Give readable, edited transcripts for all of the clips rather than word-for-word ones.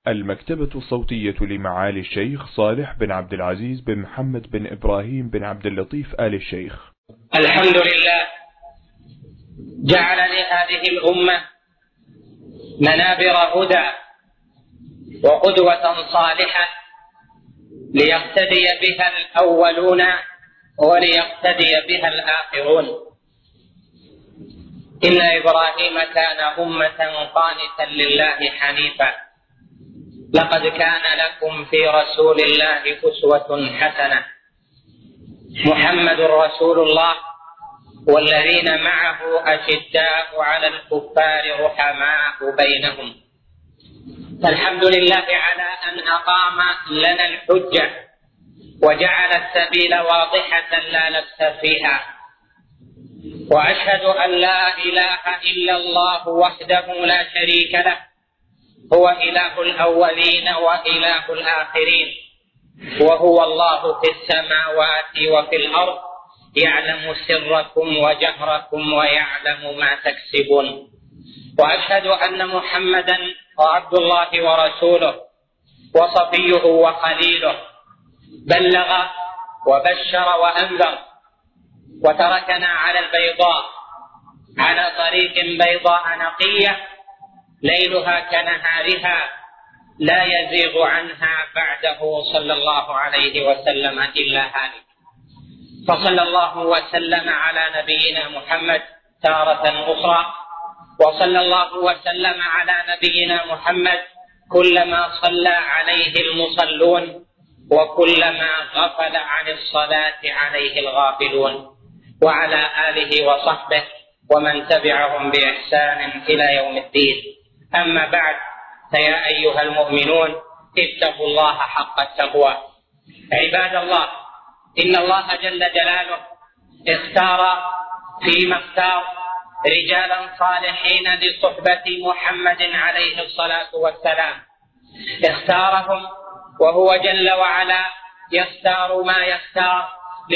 المكتبة الصوتية لمعالي الشيخ صالح بن عبد العزيز بن محمد بن إبراهيم بن عبد اللطيف آل الشيخ. الحمد لله جعل لهذه الأمة منابر هدى وقدوة صالحة ليقتدي بها الأولون وليقتدي بها الآخرون. إن إبراهيم كان أمة قانتا لله حنيفا، لقد كان لكم في رسول الله أسوة حسنة. محمد رسول الله والذين معه أشداء على الكفار رحماء بينهم. فالحمد لله على أن أقام لنا الحجة وجعل السبيل واضحة لا لبس فيها، وأشهد أن لا إله إلا الله وحده لا شريك له، هو إله الأولين وإله الآخرين، وهو الله في السماوات وفي الأرض، يعلم سركم وجهركم ويعلم ما تكسبون. وأشهد أن محمدا عبد الله ورسوله وصفيه وخليله، بلغ وبشر وأنذر وتركنا على البيضاء، على طريق بيضاء نقية ليلها كنهارها لا يزيغ عنها بعده صلى الله عليه وسلم إلا هالك. فصلى الله وسلم على نبينا محمد تارة أخرى، وصلى الله وسلم على نبينا محمد كلما صلى عليه المصلون وكلما غفل عن الصلاة عليه الغافلون، وعلى آله وصحبه ومن تبعهم بإحسان إلى يوم الدين. أما بعد، فيا أيها المؤمنون اتقوا الله حق التقوى. عباد الله، إن الله جل جلاله اختار فيما اختار رجالا صالحين لصحبة محمد عليه الصلاة والسلام. اختارهم وهو جل وعلا يختار ما يختار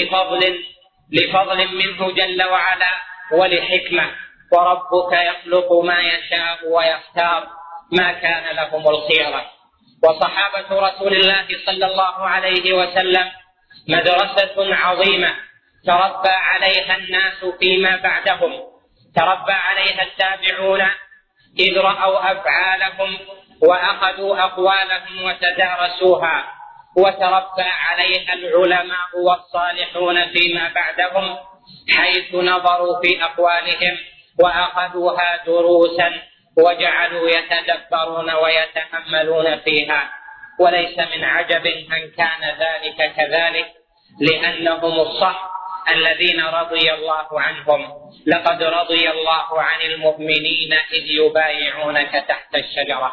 لفضل منه جل وعلا ولحكمة، وربك يخلق ما يشاء ويختار، ما كان لهم الخيرة. وصحابة رسول الله صلى الله عليه وسلم مدرسة عظيمة تربى عليها الناس فيما بعدهم، تربى عليها التابعون إذ رأوا أفعالهم وأخذوا أقوالهم وتدارسوها، وتربى عليها العلماء والصالحون فيما بعدهم حيث نظروا في أقوالهم وأخذوها دروسا وجعلوا يتدبرون ويتأملون فيها. وليس من عجب أن كان ذلك كذلك، لأنهم الصح الذين رضي الله عنهم. لقد رضي الله عن المؤمنين إذ يبايعونك تحت الشجرة.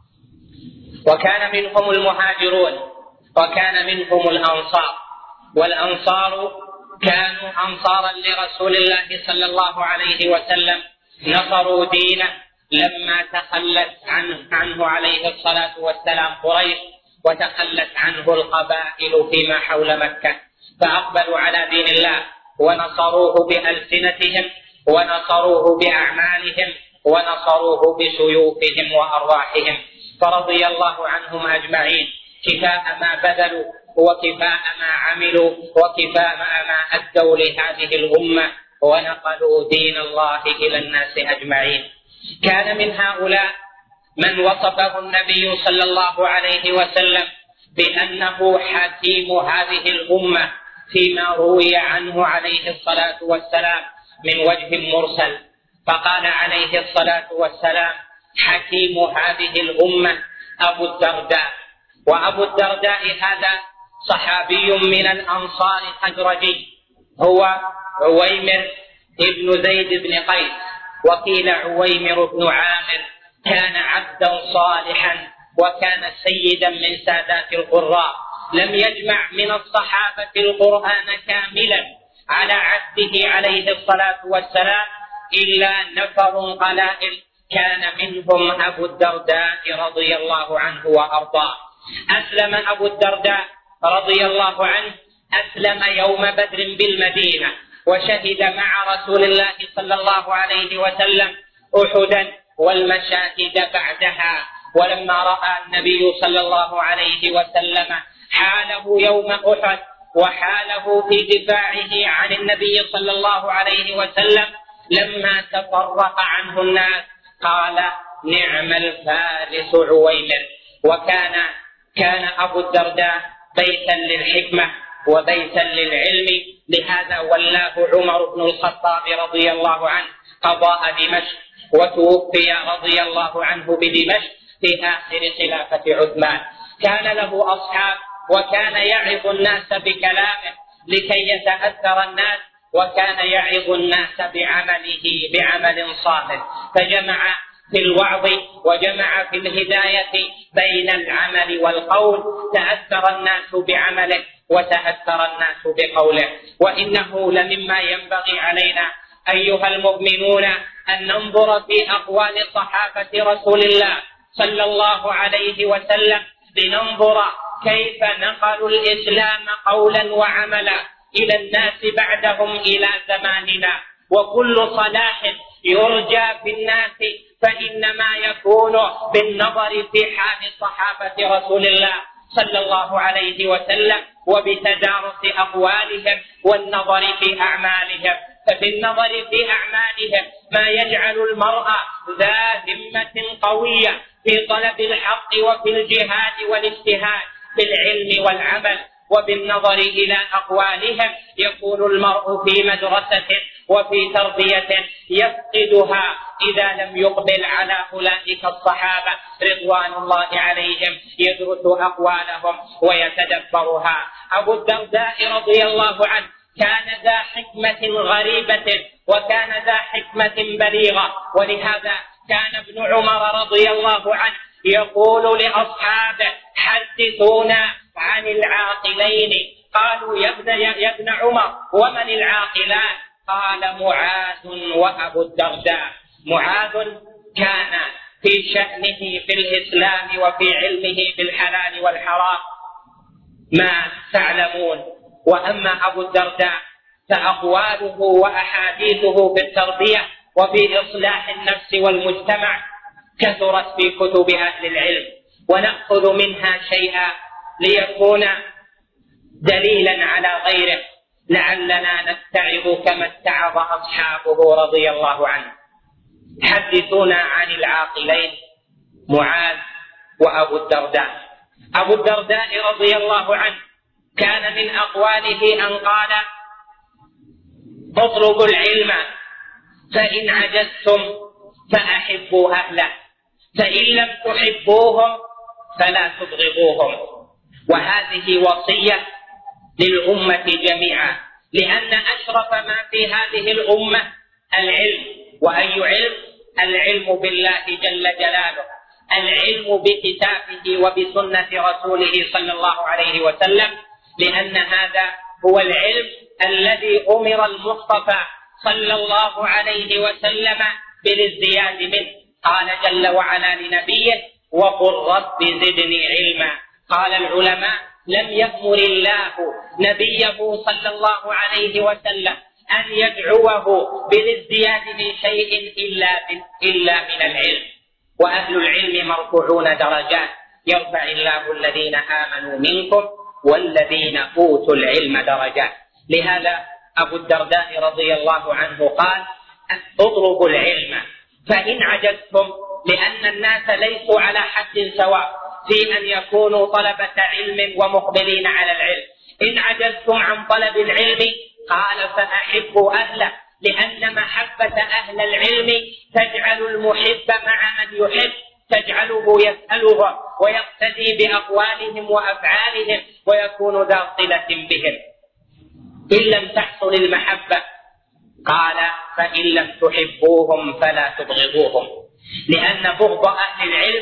وكان منهم المهاجرون وكان منهم الأنصار، والأنصار كانوا أنصارا لرسول الله صلى الله عليه وسلم، نصروا دينه لما تخلت عنه عليه الصلاة والسلام قريش، وتخلت عنه القبائل فيما حول مكة، فأقبلوا على دين الله ونصروه بألسنتهم ونصروه بأعمالهم ونصروه بسيوفهم وأرواحهم، فرضي الله عنهم أجمعين كفاء ما بذلوا وكفاء ما عملوا وكفاء ما أدوا لهذه الأمة ونقلوا دين الله إلى الناس أجمعين. كان من هؤلاء من وصفه النبي صلى الله عليه وسلم بأنه حكيم هذه الأمة فيما روي عنه عليه الصلاة والسلام من وجه مرسل، فقال عليه الصلاة والسلام: حكيم هذه الأمة أبو الدرداء. وأبو الدرداء هذا صحابي من الأنصار خزرجي، هو عويمر ابن زيد بن قيس، وقيل عويمر بن عامر. كان عبدا صالحا وكان سيدا من سادات القراء، لم يجمع من الصحابة القرآن كاملا على عهده عليه الصلاة والسلام إلا نفر قلائل، كان منهم أبو الدرداء رضي الله عنه وأرضاه. أسلم أبو الدرداء رضي الله عنه، أسلم يوم بدر بالمدينة، وشهد مع رسول الله صلى الله عليه وسلم أحدا والمشاهد بعدها، ولما رأى النبي صلى الله عليه وسلم حاله يوم أحد وحاله في دفاعه عن النبي صلى الله عليه وسلم لما تفرق عنه الناس قال: نعم الفارس عويمر. وكان أبو الدرداء بيتا للحكمة وبيتا للعلم، لهذا ولاه عمر بن الخطاب رضي الله عنه قضاء دمشق، وتوفي رضي الله عنه بدمشق في آخر خلافة عثمان. كان له أصحاب وكان يعظ الناس بكلامه لكي يتأثر الناس، وكان يعظ الناس بعمل صالح، فجمع في الوعظ وجمع في الهداية بين العمل والقول. تأثر الناس بعمله وتأثر الناس بقوله. وإنه لمما ينبغي علينا أيها المؤمنون أن ننظر في أقوال صحابة رسول الله صلى الله عليه وسلم، لننظر كيف نقلوا الإسلام قولا وعملا إلى الناس بعدهم إلى زماننا. وكل صلاح يرجى في الناس فإنما يكون بالنظر في حال صحابة رسول الله صلى الله عليه وسلم وبتدارس أقوالهم والنظر في أعمالهم. ففي النظر في أعمالهم ما يجعل المرء ذا همة قوية في طلب الحق وفي الجهاد والاجتهاد في العلم والعمل. وبالنظر إلى أقوالهم يكون المرء في مدرسة وفي تربية يفقدها إذا لم يقبل على أولئك الصحابة رضوان الله عليهم يدرس أقوالهم ويتدبرها. أبو الدرداء رضي الله عنه كان ذا حكمة غريبة وكان ذا حكمة بليغة، ولهذا كان ابن عمر رضي الله عنه يقول لأصحابه: حدثونا عن العاقلين. قالوا: يا ابن عمر ومن العاقلان؟ قال: معاذ وأبو الدرداء. معاذ كان في شأنه في الإسلام وفي علمه بالحلال والحرام ما تعلمون، وأما أبو الدرداء فأقواله وأحاديثه في التربية وفي إصلاح النفس والمجتمع كثرت في كتب أهل العلم، ونأخذ منها شيئا ليكون دليلا على غيره لعلنا نتعظ كما اتعظ أصحابه رضي الله عنه. حدثونا عن العاقلين معاذ وأبو الدرداء. أبو الدرداء رضي الله عنه كان من أقواله أن قال: اطلبوا العلم فإن عجزتم فأحبوا أهله، فإن لم تحبوهم فلا تبغضوهم. وهذه وصية للأمة جميعا، لأن أشرف ما في هذه الأمة العلم. وأي علم؟ العلم بالله جل جلاله، العلم بكتابه وبسنة رسوله صلى الله عليه وسلم، لأن هذا هو العلم الذي أمر المصطفى صلى الله عليه وسلم بالازدياد منه. قال جل وعلا لنبيه: وقل رب زدني علما. قال العلماء: لم يأمر الله نبيه صلى الله عليه وسلم أن يدعوه بالازدياد من شيء إلا من العلم. وأهل العلم مرفوعون درجات، يرفع الله الذين آمنوا منكم والذين أوتوا العلم درجات. لهذا أبو الدرداء رضي الله عنه قال: اطلبوا العلم فإن عجزتم، لأن الناس ليسوا على حد سواء في أن يكونوا طلبة علم ومقبلين على العلم. إن عجزتم عن طلب العلم قال: فأحبوا أهله، لأن محبة أهل العلم تجعل المحب مع من يحب، تجعله يسألهم ويقتدي بأقوالهم وأفعالهم ويكون ذا صلة بهم. إن لم تحصل المحبة قال: فإن لم تحبوهم فلا تبغضوهم، لأن بغض أهل العلم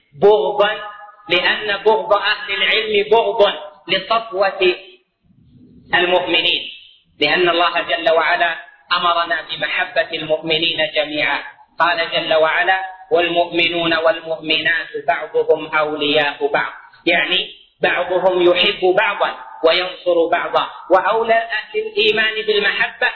بغض لصفوة المؤمنين، لأن الله جل وعلا أمرنا بمحبة المؤمنين جميعا. قال جل وعلا: والمؤمنون والمؤمنات بعضهم أولياء بعض، يعني بعضهم يحب بعضا وينصر بعضا. وأولى أهل الإيمان بالمحبة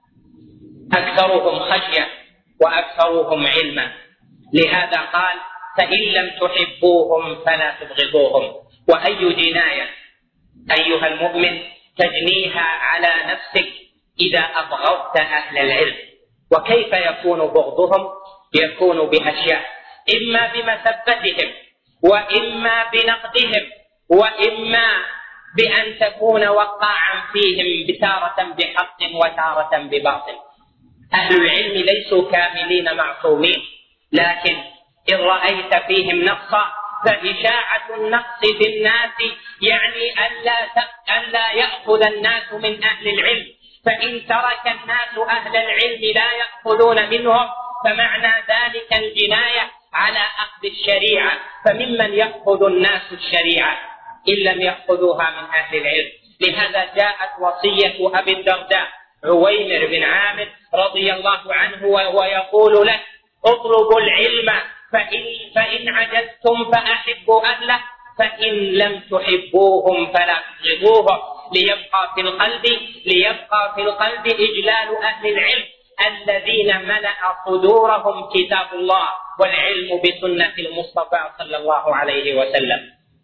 أكثرهم خشية وأكثرهم علما. لهذا قال: فإن لم تحبوهم فلا تبغضوهم. وأي جناية أيها المؤمن تجنيها على نفسك إذا أبغضت أهل العلم؟ وكيف يكون بغضهم؟ يكون بأشياء، إما بمسبتهم، وإما بنقدهم، وإما بأن تكون وقاعا فيهم تارة بحق وتارة بباطل. أهل العلم ليسوا كاملين معصومين، لكن إن رأيت فيهم نقصا فإشاعة النقص في الناس يعني ألا يأخذ الناس من أهل العلم، فإن ترك الناس أهل العلم لا يأخذون منهم فمعنى ذلك الجناية على أخذ الشريعة. فممن يأخذ الناس الشريعة إن لم يأخذوها من أهل العلم؟ لهذا جاءت وصية أبي الدرداء عويمر بن عامر رضي الله عنه وهو يقول له: اطلبوا العلم فإن عجزتم فأحبوا أهله، فإن لم تحبوهم فلا تبغضوهم، ليبقى في القلب إجلال أهل العلم الذين ملأ صدورهم كتاب الله والعلم بسنة المصطفى صلى الله عليه وسلم.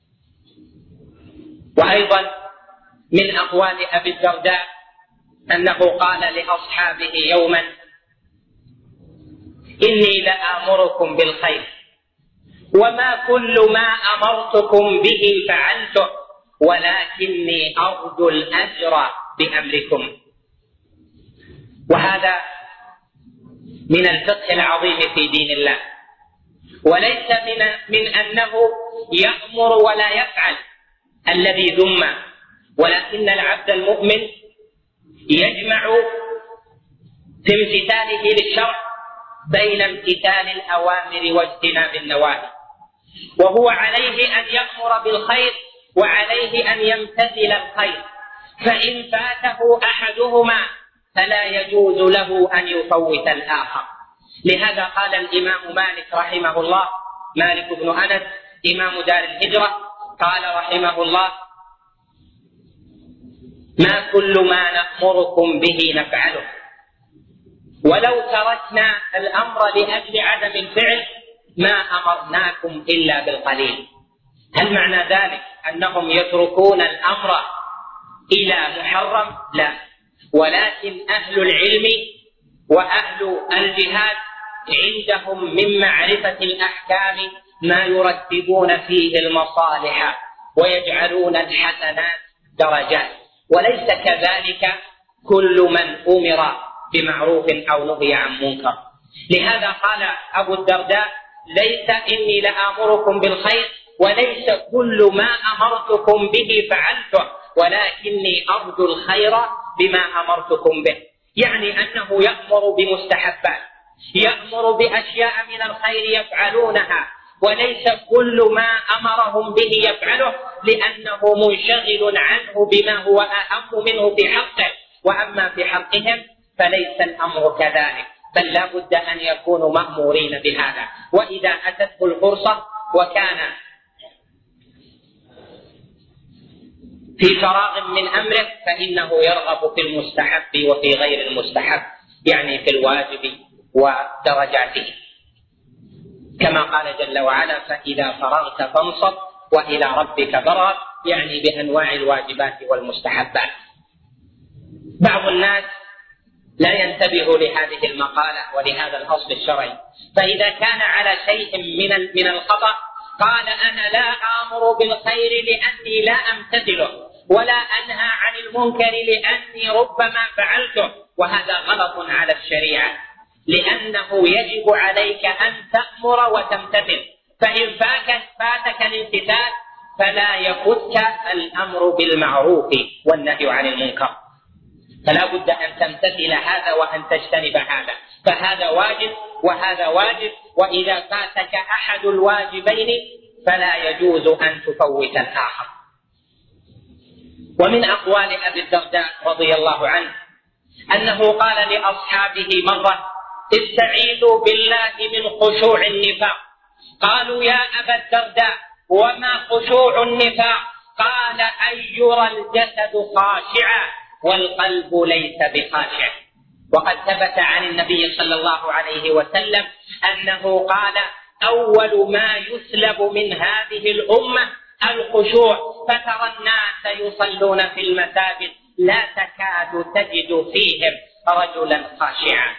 وأيضا من أقوال أبي الدرداء أنه قال لأصحابه يوما: إني لآمركم بالخير وما كل ما أمرتكم به فعلته ولكني أرجو الأجر بأمركم. وهذا من الفقه العظيم في دين الله، وليس من أنه يأمر ولا يفعل الذي ذم، ولكن العبد المؤمن يجمع في امتثاله للشرع بين امتثال الأوامر واجتناب النواهي، وهو عليه أن يأمر بالخير وعليه أن يمتثل الخير، فإن فاته أحدهما فلا يجوز له أن يفوت الآخر. لهذا قال الإمام مالك رحمه الله، مالك بن أنس إمام دار الهجرة، قال رحمه الله: ما كل ما نأمركم به نفعله، ولو تركنا الأمر لأجل عدم الفعل ما أمرناكم إلا بالقليل. هل معنى ذلك أنهم يتركون الأمر إلى محرم؟ لا، ولكن أهل العلم وأهل الجهاد عندهم من معرفة الأحكام ما يرتبون فيه المصالح ويجعلون الحسنات درجات، وليس كذلك كل من أمر بمعروف أو نهي عن منكر. لهذا قال أبو الدرداء: ليس إني لآمركم بالخير وليس كل ما أمرتكم به فعلته ولكني أرجو الخير بما أمرتكم به. يعني أنه يأمر بمستحبات، يأمر بأشياء من الخير يفعلونها، وليس كل ما أمرهم به يفعله لأنه منشغل عنه بما هو أهم منه في حقه، وأما في حقهم فليس الأمر كذلك، بل لا بد أن يكونوا مأمورين بهذا. وإذا أتته الفرصة وكان في فراغ من أمره فإنه يرغب في المستحب وفي غير المستحب، يعني في الواجب ودرجاته، كما قال جل وعلا: فإذا فرغت فانصب وإلى ربك فارغب، يعني بأنواع الواجبات والمستحبات. بعض الناس لا ينتبه لهذه المقالة ولهذا الأصل الشرعي، فإذا كان على شيء من الخطأ قال: أنا لا آمر بالخير لأني لا أمتثله، ولا أنهى عن المنكر لأني ربما فعلته، وهذا غلط على الشريعة، لأنه يجب عليك أن تأمر وتمتثل، فإن فاتك الامتثال فلا يفوتك الأمر بالمعروف والنهي عن المنكر، فلا بد أن تمتثل هذا وأن تجتنب هذا، فهذا واجب وهذا واجب، وإذا فاتك أحد الواجبين فلا يجوز أن تفوت الآخر. ومن أقوال أبي الدرداء رضي الله عنه أنه قال لأصحابه مرة: استعيذوا بالله من خشوع النفاق. قالوا: يا أبا الدرداء وما خشوع النفاق؟ قال: أن يرى الجسد خاشعا والقلب ليس بخاشع. وقد ثبت عن النبي صلى الله عليه وسلم أنه قال: أول ما يسلب من هذه الأمة الخشوع، فترى الناس يصلون في المساجد لا تكاد تجد فيهم رجلا خاشعا.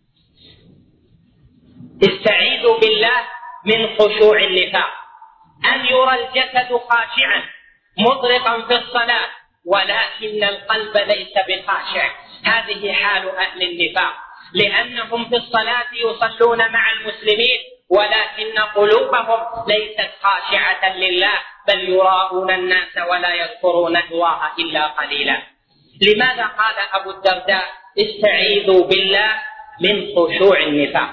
استعيذوا بالله من خشوع النفاق، أن يرى الجسد خاشعا مطرقا في الصلاة ولكن القلب ليس بخاشع. هذه حال أهل النفاق، لأنهم في الصلاة يصلون مع المسلمين ولكن قلوبهم ليست خاشعة لله، بل يراءون الناس ولا يذكرون الله إلا قليلا. لماذا قال أبو الدرداء استعيذوا بالله من خشوع النفاق؟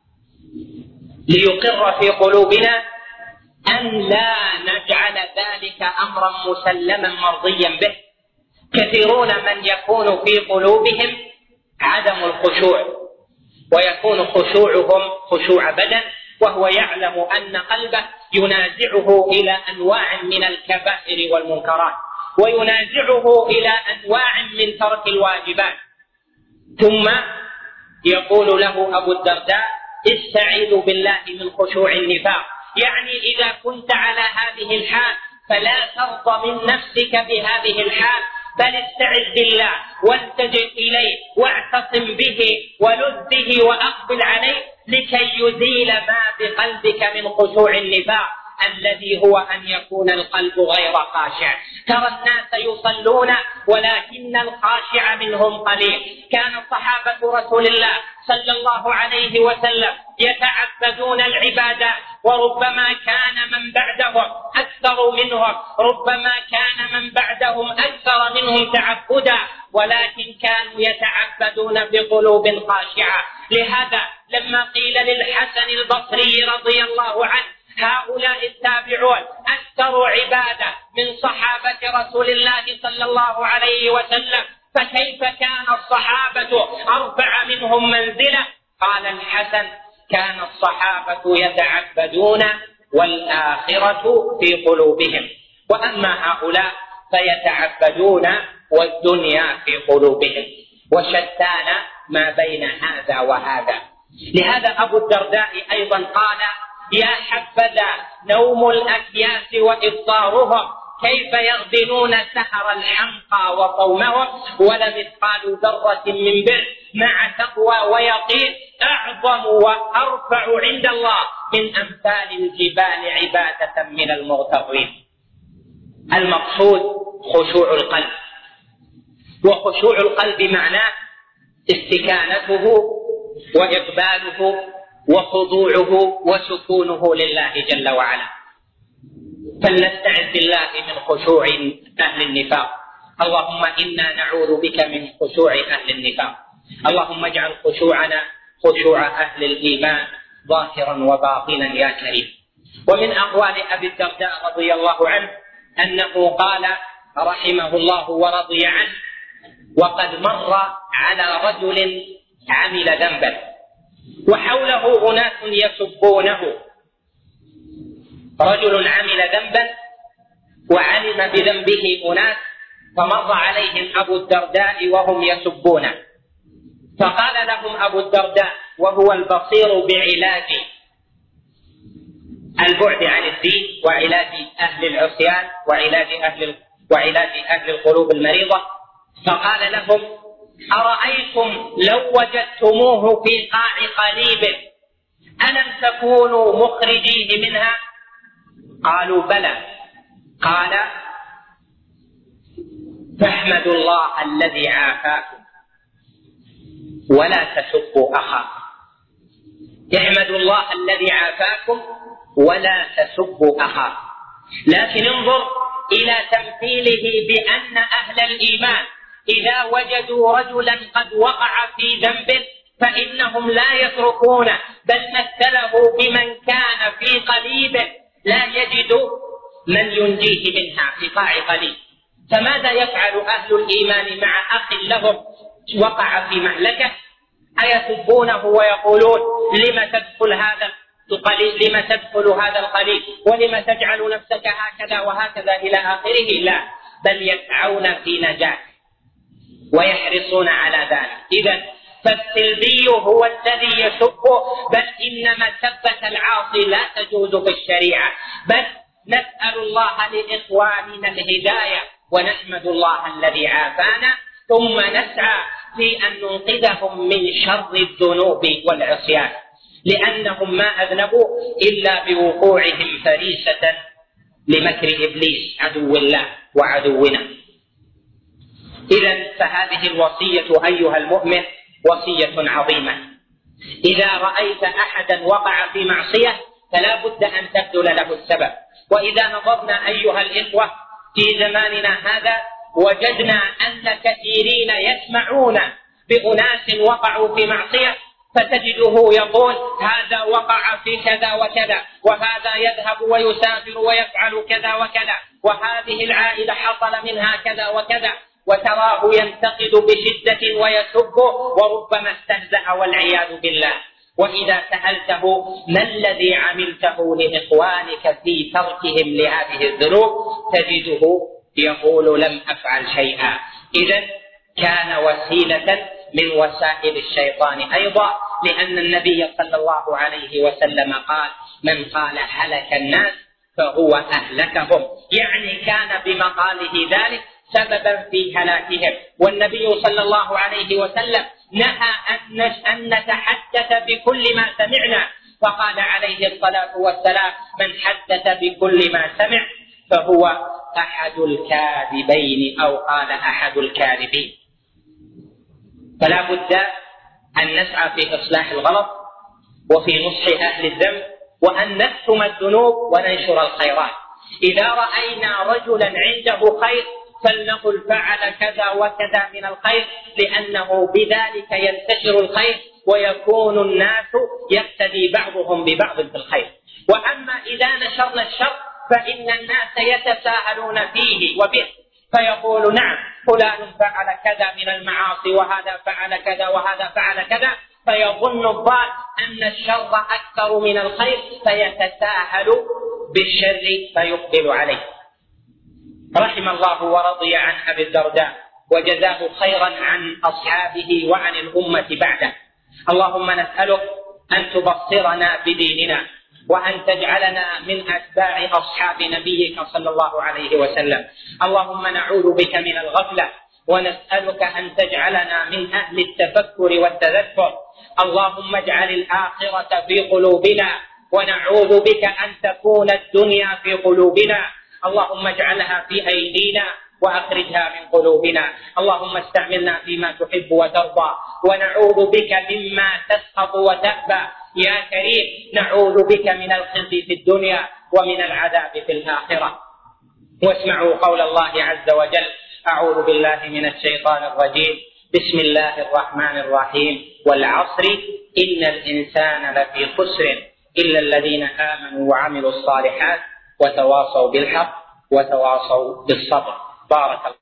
ليقر في قلوبنا أن لا نجعل ذلك أمرا مسلما مرضيا به. كثيرون من يكون في قلوبهم عدم الخشوع، ويكون خشوعهم خشوع بدن، وهو يعلم أن قلبه ينازعه إلى أنواع من الكبائر والمنكرات، وينازعه إلى أنواع من ترك الواجبات. ثم يقول له أبو الدرداء استعيذوا بالله من خشوع النفاق، يعني إذا كنت على هذه الحال فلا ترضى من نفسك بهذه الحال، بل استعذ بالله والتجئ إليه واعتصم به ولذ به وأقبل عليه لكي يزيل ما بقلبك من خشوع النفاق الذي هو أن يكون القلب غير خاشع. ترى الناس يصلون ولكن الخاشع منهم قليل. كان صحابة رسول الله صلى الله عليه وسلم يتعبدون العبادات، وربما كان من بعدهم أكثر منهم، ربما كان من بعدهم أكثر منهم تعبدا، ولكن كانوا يتعبدون بقلوب خاشعة. لهذا لما قيل للحسن البصري رضي الله عنه هؤلاء التابعون أكثر عبادة من صحابة رسول الله صلى الله عليه وسلم، فكيف كان الصحابة أرفع منهم منزلة؟ قال الحسن كان الصحابة يتعبدون والآخرة في قلوبهم، وأما هؤلاء فيتعبدون والدنيا في قلوبهم، وشتان ما بين هذا وهذا. لهذا أبو الدرداء أيضا قال يا حبذا نوم الأكياس وإفطارهم، كيف يغبنون سهر الحمقى وصومهم، ولمثقال ذرة من بر مع تقوى ويقين أعظم وأرفع عند الله من أمثال الجبال عبادة من المغترين. المقصود خشوع القلب، وخشوع القلب معناه استكانته وإقباله وخضوعه وسكونه لله جل وعلا. فلنستعذ بالله من خشوع أهل النفاق. اللهم إنا نعوذ بك من خشوع أهل النفاق. اللهم اجعل خشوعنا خشوع أهل الإيمان ظاهرا وباطنا يا كريم. ومن أقوال أبي الدرداء رضي الله عنه أنه قال رحمه الله ورضي عنه وقد مر على رجل عمل ذنبا وحوله أناس يسبونه. رجل عمل ذنبا وعلم بذنبه أناس، فمر عليهم أبو الدرداء وهم يسبونه، فقال لهم أبو الدرداء وهو البصير بعلاج البعد عن الدين وعلاج أهل العصيان وعلاج أهل القلوب المريضة، فقال لهم أرأيتم لو وجدتموه في قاع قليب ألم تكونوا مخرجيه منها؟ قالوا بلى. قال فاحمدوا الله الذي عافاكم ولا تسبوا أخاكم. احمدوا الله الذي عافاكم ولا تسبوا أخاكم. لكن انظر إلى تمثيله بأن أهل الإيمان إذا وجدوا رجلا قد وقع في ذنب فإنهم لا يتركونه، بل مثله بمن كان في قليب لا يجد من ينجيه منها في قاع قليب. فماذا يفعل أهل الإيمان مع أخ لهم وقع في مهلكة؟ أيسبونه ويقولون لم تدخل هذا القليل، لم تدخل هذا القليل، ولم تجعل نفسك هكذا وهكذا إلى آخره؟ لا، بل يسعون في نجاته ويحرصون على ذلك. إذن فالسلبي هو الذي يسب، بل إن مسبة العاصي لا تجوز في الشريعة، بل نسأل الله لإخواننا الهداية ونحمد الله الذي عافانا، ثم نسعى في أن ننقذهم من شر الذنوب والعصيان، لأنهم ما أذنبوا إلا بوقوعهم فريسة لمكر إبليس عدو الله وعدونا. إذن فهذه الوصية أيها المؤمن وصية عظيمة. إذا رأيت أحدا وقع في معصية فلا بد أن تبذل له السبب. وإذا نظرنا أيها الإخوة في زماننا هذا وجدنا أن كثيرين يسمعون بأناس وقعوا في معصية، فتجده يقول هذا وقع في كذا وكذا، وهذا يذهب ويسافر ويفعل كذا وكذا، وهذه العائلة حصل منها كذا وكذا، وتراه ينتقد بشدة ويسب وربما استهزأ والعياذ بالله. وإذا سألته ما الذي عملته لإخوانك في تركهم لهذه الذنوب تجده يقول لم أفعل شيئا. إذن كان وسيلة من وسائل الشيطان أيضا، لأن النبي صلى الله عليه وسلم قال من قال هلك الناس فهو أهلكهم، يعني كان بمقاله ذلك سببا في هلاكهم. والنبي صلى الله عليه وسلم نهى أن نتحدث بكل ما سمعنا، فقال عليه الصلاة والسلام من حدث بكل ما سمع فهو أحد الكاذبين، أو قال أحد الكاذبين. فلا بد أن نسعى في إصلاح الغلط وفي نصح أهل الذنب، وأن نكتم الذنوب وننشر الخيرات. إذا رأينا رجلا عنده خير فلنقل فعل كذا وكذا من الخير، لأنه بذلك ينتشر الخير ويكون الناس يقتدي بعضهم ببعض في الخير. وأما إذا نشرنا الشر فإن الناس يتساهلون فيه وبه، فيقول نعم فلان فعل كذا من المعاصي وهذا فعل كذا وهذا فعل كذا، فيظن الظان أن الشر أكثر من الخير فيتساهل بالشر فيقبل عليه. رحم الله ورضي عن أبي الدرداء وجزاه خيرا عن أصحابه وعن الأمة بعده. اللهم نسألك أن تبصرنا بديننا، وأن تجعلنا من أتباع أصحاب نبيك صلى الله عليه وسلم. اللهم نعوذ بك من الغفلة، ونسألك أن تجعلنا من أهل التفكر والتذكر. اللهم اجعل الآخرة في قلوبنا، ونعوذ بك أن تكون الدنيا في قلوبنا. اللهم اجعلها في أيدينا وأخرجها من قلوبنا. اللهم استعملنا فيما تحب وترضى، ونعوذ بك مما تسخط وتأبى يا كريم. نعوذ بك من الخزي في الدنيا ومن العذاب في الآخرة. واسمعوا قول الله عز وجل: أعوذ بالله من الشيطان الرجيم، بسم الله الرحمن الرحيم، والعصر إن الإنسان لفي خسر إلا الذين آمنوا وعملوا الصالحات وتواصوا بالحق وتواصوا بالصبر. بارك الله.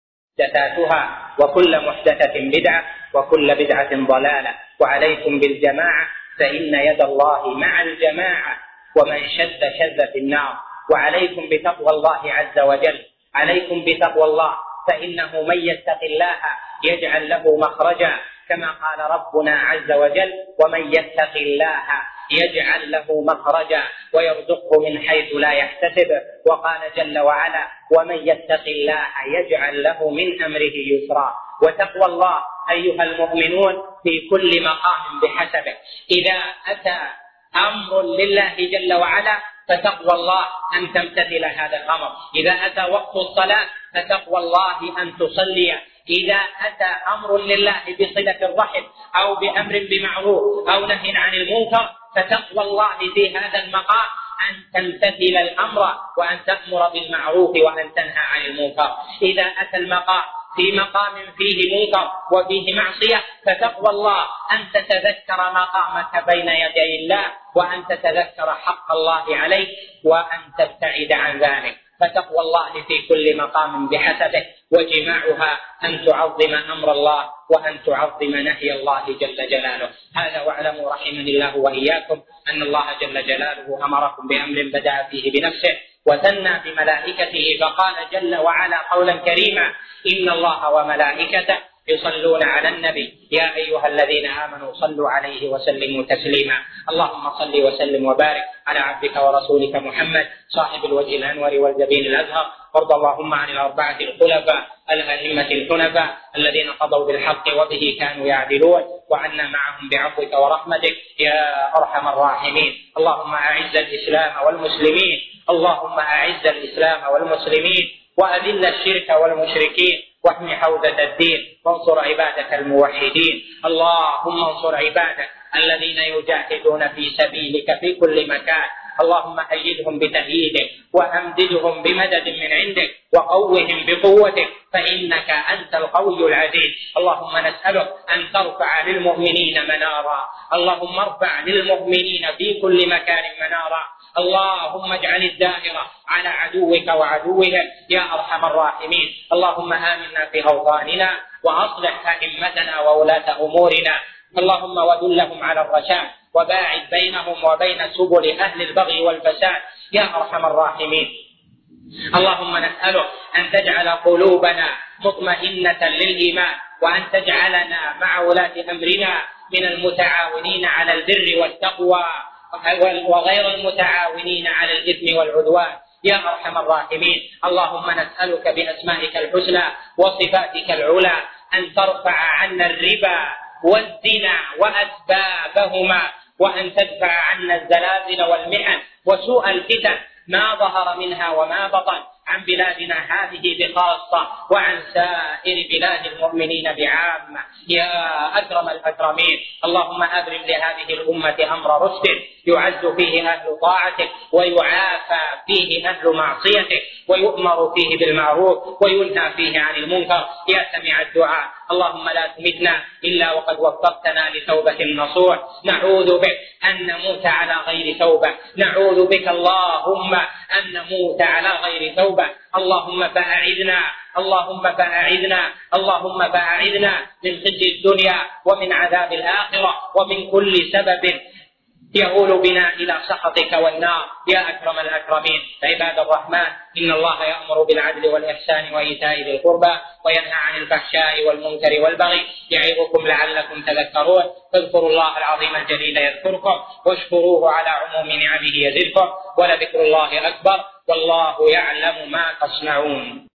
محدثاتها وكل محدثة بدعة وكل بدعة ضلالة، وعليكم بالجماعة فإن يد الله مع الجماعة، ومن شد شد في النار. وعليكم بتقوى الله عز وجل، عليكم بتقوى الله، فإنه من يتق الله يجعل له مخرجا، كما قال ربنا عز وجل: ومن يتق الله يجعل له مخرجا ويرزقه من حيث لا يحتسب. وقال جل وعلا: ومن يتق الله يجعل له من أمره يسرا. وتقوى الله أيها المؤمنون في كل مقام بحسبه. إذا أتى أمر لله جل وعلا فتقوى الله أن تمتثل هذا الأمر. إذا أتى وقت الصلاة فتقوى الله أن تصلي. إذا أتى أمر لله بصلة الرحم أو بأمر بمعروف أو نهي عن المنكر فتقوى الله في هذا المقام أن تمتثل الأمر وأن تأمر بالمعروف وأن تنهى عن المنكر. إذا أتى المقام في مقام فيه منكر وفيه معصية فتقوى الله أن تتذكر مقامك بين يدي الله، وأن تتذكر حق الله عليك، وأن تبتعد عن ذلك. فتقوى الله في كل مقام بحسبه، وجماعها أن تعظم أمر الله وأن تعظم نهي الله جل جلاله. هذا واعلموا رحمني الله وإياكم أن الله جل جلاله أمركم بأمر بدأ فيه بنفسه وثنى بملائكته، فقال جل وعلا قولا كريما: إن الله وملائكته يصلون على النبي يا أيها الذين آمنوا صلوا عليه وسلموا تسليما. اللهم صل وسلم وبارك على عبدك ورسولك محمد صاحب الوجه الأنور والجبين الأزهر. وارض اللهم عن الأربعة الخلفاء الأئمة الحنفاء الذين قضوا بالحق وبه كانوا يعدلون، وعنا معهم بعفوك ورحمتك يا أرحم الراحمين. اللهم أعز الإسلام والمسلمين، اللهم أعز الإسلام والمسلمين وأذل الشرك والمشركين واحم حوزة الدين وانصر عبادك الموحدين. اللهم انصر عبادك الذين يجاهدون في سبيلك في كل مكان. اللهم أيدهم بتأييدك وأمددهم بمدد من عندك وقوهم بقوتك فإنك أنت القوي العزيز. اللهم نسألك أن ترفع للمؤمنين منارا، اللهم ارفع للمؤمنين في كل مكان منارا. اللهم اجعل الدائرة على عدوك وعدوهم يا أرحم الراحمين. اللهم آمنا في أوطاننا وأصلح أئمتنا وولاة أمورنا، اللهم ودلهم على الرشاد وباعد بينهم وبين سبل أهل البغي والفساد يا أرحم الراحمين. اللهم نسألك أن تجعل قلوبنا مطمئنة للإيمان، وأن تجعلنا مع ولاة أمرنا من المتعاونين على البر والتقوى وغير المتعاونين على الإثم والعدوان يا أرحم الراحمين. اللهم نسألك بأسمائك الحسنى وصفاتك العلى أن ترفع عنا الربا والزنا وأسبابهما، وأن تدفع عنا الزلازل والمحن وسوء الفتن ما ظهر منها وما بطن عن بلادنا هذه بخاصة وعن سائر بلاد المؤمنين بعامة يا أكرم الأكرمين. اللهم أبرم لهذه الأمة أمر رشد يعز فيه أهل طاعتك ويعافى فيه أهل معصيتك ويؤمر فيه بالمعروف وينهى فيه عن المنكر يا سميع الدعاء. اللهم لا تمتنا إلا وقد وفقتنا لتوبة نصوح، نعوذ بك أن نموت على غير توبة، نعوذ بك اللهم أن نموت على غير توبة. اللهم فأعذنا، اللهم فأعذنا، اللهم فأعذنا من خزي الدنيا ومن عذاب الآخرة ومن كل سبب يؤول بنا إلى سخطك والنار يا أكرم الأكرمين. عباد الرحمن، إن الله يأمر بالعدل والإحسان وإيتاء ذي القربى وينهى عن الفحشاء والمنكر والبغي يعظكم لعلكم تذكرون. فاذكروا الله العظيم الجليل يذكركم واشكروه على عموم نعمه يزدكم، ولذكر الله أكبر والله يعلم ما تصنعون.